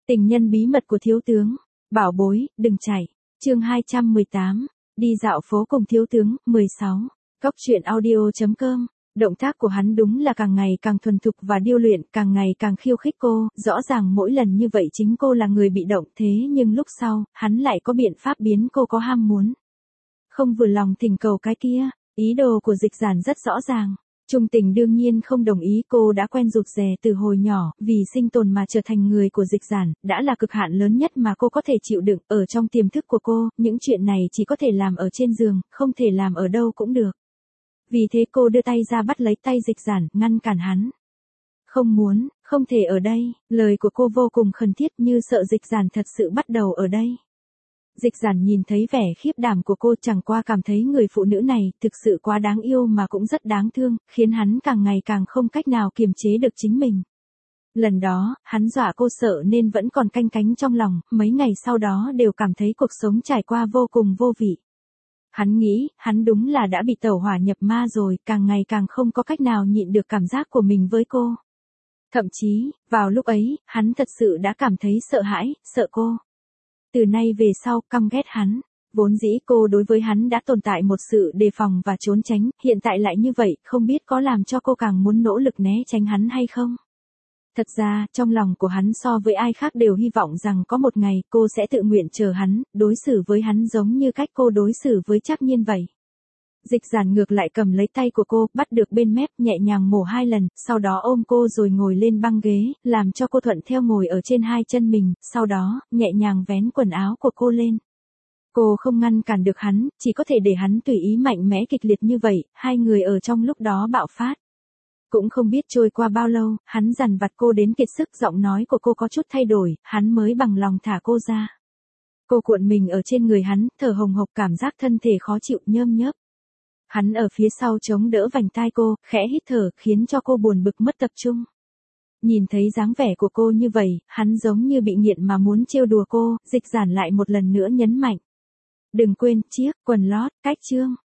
Tình nhân bí mật của thiếu tướng. Bảo bối, đừng chạy. Chương 218. Đi dạo phố cùng thiếu tướng. 16. Cóc truyện audio.com. Động tác của hắn đúng là càng ngày càng thuần thục và điêu luyện, càng ngày càng khiêu khích cô, rõ ràng mỗi lần như vậy chính cô là người bị động, thế nhưng lúc sau, hắn lại có biện pháp biến cô có ham muốn. Không vừa lòng thỉnh cầu cái kia, ý đồ của Dịch Giản rất rõ ràng. Trung Tình đương nhiên không đồng ý, cô đã quen rụt rè từ hồi nhỏ, vì sinh tồn mà trở thành người của Dịch Giản, đã là cực hạn lớn nhất mà cô có thể chịu đựng, ở trong tiềm thức của cô, những chuyện này chỉ có thể làm ở trên giường, không thể làm ở đâu cũng được. Vì thế cô đưa tay ra bắt lấy tay Dịch Giản, ngăn cản hắn. Không muốn, không thể ở đây, lời của cô vô cùng khẩn thiết như sợ Dịch Giản thật sự bắt đầu ở đây. Dịch Giản nhìn thấy vẻ khiếp đảm của cô, chẳng qua cảm thấy người phụ nữ này thực sự quá đáng yêu mà cũng rất đáng thương, khiến hắn càng ngày càng không cách nào kiềm chế được chính mình. Lần đó, hắn dọa cô sợ nên vẫn còn canh cánh trong lòng, mấy ngày sau đó đều cảm thấy cuộc sống trải qua vô cùng vô vị. Hắn nghĩ, hắn đúng là đã bị tẩu hỏa nhập ma rồi, càng ngày càng không có cách nào nhịn được cảm giác của mình với cô. Thậm chí, vào lúc ấy, hắn thật sự đã cảm thấy sợ hãi, sợ cô. Từ nay về sau, căm ghét hắn. Vốn dĩ cô đối với hắn đã tồn tại một sự đề phòng và trốn tránh, hiện tại lại như vậy, không biết có làm cho cô càng muốn nỗ lực né tránh hắn hay không? Thật ra, trong lòng của hắn so với ai khác đều hy vọng rằng có một ngày cô sẽ tự nguyện chờ hắn, đối xử với hắn giống như cách cô đối xử với Trác Nhiên vậy. Dịch Giản ngược lại cầm lấy tay của cô, bắt được bên mép, nhẹ nhàng mổ 2 lần, sau đó ôm cô rồi ngồi lên băng ghế, làm cho cô thuận theo ngồi ở trên 2 chân mình, sau đó, nhẹ nhàng vén quần áo của cô lên. Cô không ngăn cản được hắn, chỉ có thể để hắn tùy ý mạnh mẽ kịch liệt như vậy, hai người ở trong lúc đó bạo phát. Cũng không biết trôi qua bao lâu, hắn dằn vặt cô đến kiệt sức, giọng nói của cô có chút thay đổi, hắn mới bằng lòng thả cô ra. Cô cuộn mình ở trên người hắn, thở hồng hộc, cảm giác thân thể khó chịu nhơm nhớp. Hắn ở phía sau chống đỡ vành tai cô, khẽ hít thở, khiến cho cô buồn bực mất tập trung. Nhìn thấy dáng vẻ của cô như vậy, hắn giống như bị nghiện mà muốn trêu đùa cô, Dịch Giản lại một lần nữa nhấn mạnh. Đừng quên, chiếc quần lót, cách chương.